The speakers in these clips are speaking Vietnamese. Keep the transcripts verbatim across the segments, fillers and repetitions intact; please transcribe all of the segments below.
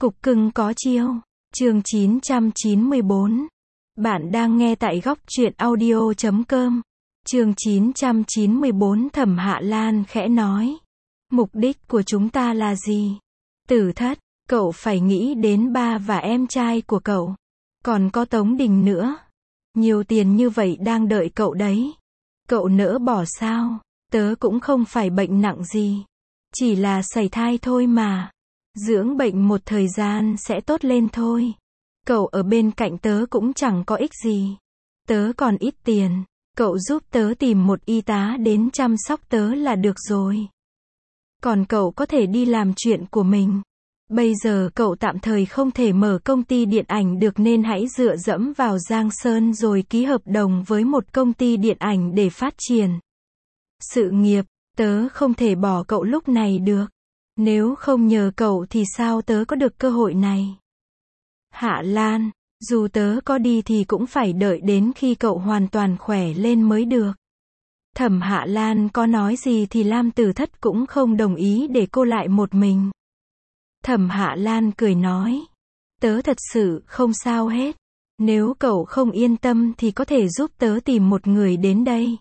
Cục cưng có chiêu. Chương chín trăm chín mươi bốn. Bạn đang nghe tại góc truyện audio chấm com. Chương chín trăm chín mươi bốn. Thẩm Hạ Lan khẽ nói. Mục đích của chúng ta là gì? Tử Thất, cậu phải nghĩ đến ba và em trai của cậu. Còn có Tống Đình nữa. Nhiều tiền như vậy đang đợi cậu đấy. Cậu nỡ bỏ sao? Tớ cũng không phải bệnh nặng gì. Chỉ là sảy thai thôi mà. Dưỡng bệnh một thời gian sẽ tốt lên thôi. Cậu ở bên cạnh tớ cũng chẳng có ích gì. Tớ còn ít tiền. Cậu giúp tớ tìm một y tá đến chăm sóc tớ là được rồi. Còn cậu có thể đi làm chuyện của mình. Bây giờ cậu tạm thời không thể mở công ty điện ảnh được nên hãy dựa dẫm vào Giang Sơn rồi ký hợp đồng với một công ty điện ảnh để phát triển sự nghiệp. Tớ không thể bỏ cậu lúc này được. Nếu không nhờ cậu thì sao tớ có được cơ hội này? Hạ Lan, dù tớ có đi thì cũng phải đợi đến khi cậu hoàn toàn khỏe lên mới được. Thẩm Hạ Lan có nói gì thì Lam Tử Thất cũng không đồng ý để cô lại một mình. Thẩm Hạ Lan cười nói. Tớ thật sự không sao hết. Nếu cậu không yên tâm thì có thể giúp tớ tìm một người đến đây.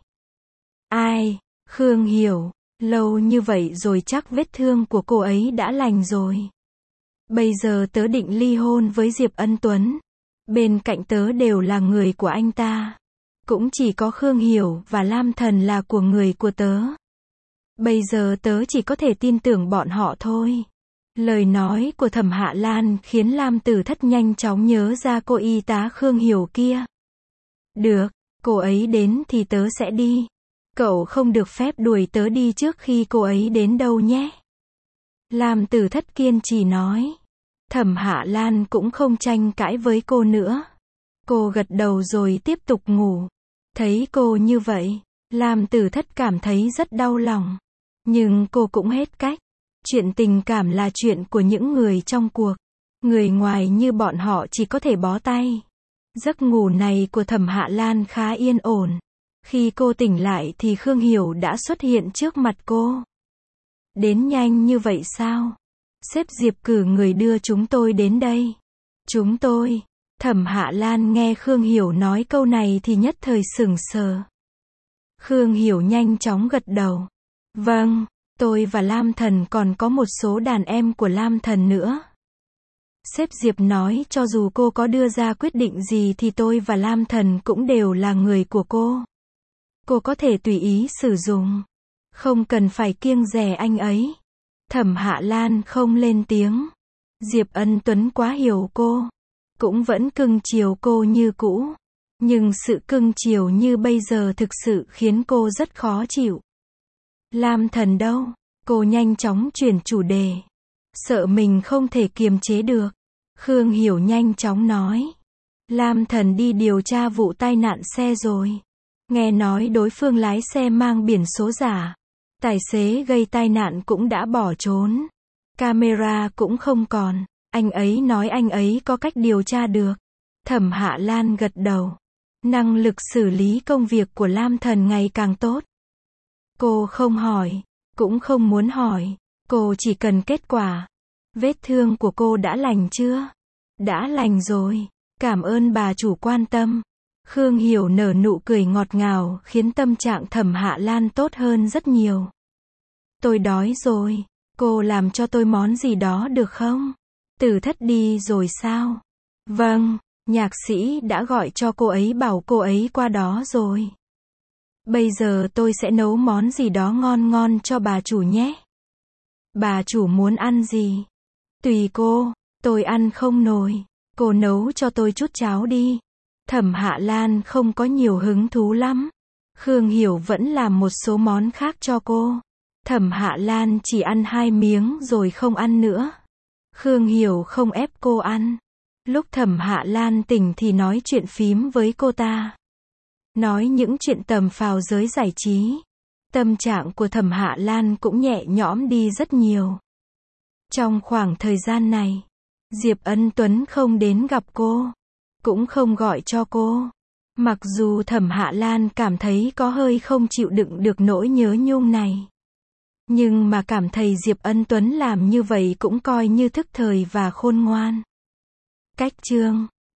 Ai? Khương Hiểu. Lâu như vậy rồi chắc vết thương của cô ấy đã lành rồi. Bây giờ tớ định ly hôn với Diệp Ân Tuấn. Bên cạnh tớ đều là người của anh ta. Cũng chỉ có Khương Hiểu và Lam Thần là của người của tớ. Bây giờ tớ chỉ có thể tin tưởng bọn họ thôi. Lời nói của Thẩm Hạ Lan khiến Lam Tử Thất nhanh chóng nhớ ra cô y tá Khương Hiểu kia. Được, cô ấy đến thì tớ sẽ đi. Cậu không được phép đuổi tớ đi trước khi cô ấy đến đâu nhé. Lam Tử Thất kiên trì nói. Thẩm Hạ Lan cũng không tranh cãi với cô nữa. Cô gật đầu rồi tiếp tục ngủ. Thấy cô như vậy, Lam Tử Thất cảm thấy rất đau lòng. Nhưng cô cũng hết cách. Chuyện tình cảm là chuyện của những người trong cuộc. Người ngoài như bọn họ chỉ có thể bó tay. Giấc ngủ này của Thẩm Hạ Lan khá yên ổn. Khi cô tỉnh lại thì Khương Hiểu đã xuất hiện trước mặt cô. Đến nhanh như vậy sao? Sếp Diệp cử người đưa chúng tôi đến đây. Chúng tôi. Thẩm Hạ Lan nghe Khương Hiểu nói câu này thì nhất thời sững sờ. Khương Hiểu nhanh chóng gật đầu. Vâng, tôi và Lam Thần còn có một số đàn em của Lam Thần nữa. Sếp Diệp nói cho dù cô có đưa ra quyết định gì thì tôi và Lam Thần cũng đều là người của cô. Cô có thể tùy ý sử dụng. Không cần phải kiêng dè anh ấy. Thẩm Hạ Lan không lên tiếng. Diệp Ân Tuấn quá hiểu cô. Cũng vẫn cưng chiều cô như cũ. Nhưng sự cưng chiều như bây giờ thực sự khiến cô rất khó chịu. Lam Thần đâu? Cô nhanh chóng chuyển chủ đề. Sợ mình không thể kiềm chế được. Khương Hiểu nhanh chóng nói. Lam Thần đi điều tra vụ tai nạn xe rồi. Nghe nói đối phương lái xe mang biển số giả. Tài xế gây tai nạn cũng đã bỏ trốn. Camera cũng không còn. Anh ấy nói anh ấy có cách điều tra được. Thẩm Hạ Lan gật đầu. Năng lực xử lý công việc của Lam Thần ngày càng tốt. Cô không hỏi. Cũng không muốn hỏi. Cô chỉ cần kết quả. Vết thương của cô đã lành chưa? Đã lành rồi. Cảm ơn bà chủ quan tâm. Khương Hiểu nở nụ cười ngọt ngào khiến tâm trạng Thẩm Hạ Lan tốt hơn rất nhiều. Tôi đói rồi. Cô làm cho tôi món gì đó được không? Tử Thất đi rồi sao? Vâng, nhạc sĩ đã gọi cho cô ấy bảo cô ấy qua đó rồi. Bây giờ tôi sẽ nấu món gì đó ngon ngon cho bà chủ nhé. Bà chủ muốn ăn gì? Tùy cô, tôi ăn không nổi. Cô nấu cho tôi chút cháo đi. Thẩm Hạ Lan không có nhiều hứng thú lắm. Khương Hiểu vẫn làm một số món khác cho cô. Thẩm Hạ Lan chỉ ăn hai miếng rồi không ăn nữa. Khương Hiểu không ép cô ăn. Lúc Thẩm Hạ Lan tỉnh thì nói chuyện phím với cô ta. Nói những chuyện tầm phào giới giải trí. Tâm trạng của Thẩm Hạ Lan cũng nhẹ nhõm đi rất nhiều. Trong khoảng thời gian này, Diệp Ân Tuấn không đến gặp cô. Cũng không gọi cho cô. Mặc dù Thẩm Hạ Lan cảm thấy có hơi không chịu đựng được nỗi nhớ nhung này. Nhưng mà cảm thấy Diệp Ân Tuấn làm như vậy cũng coi như thức thời và khôn ngoan. Cách chương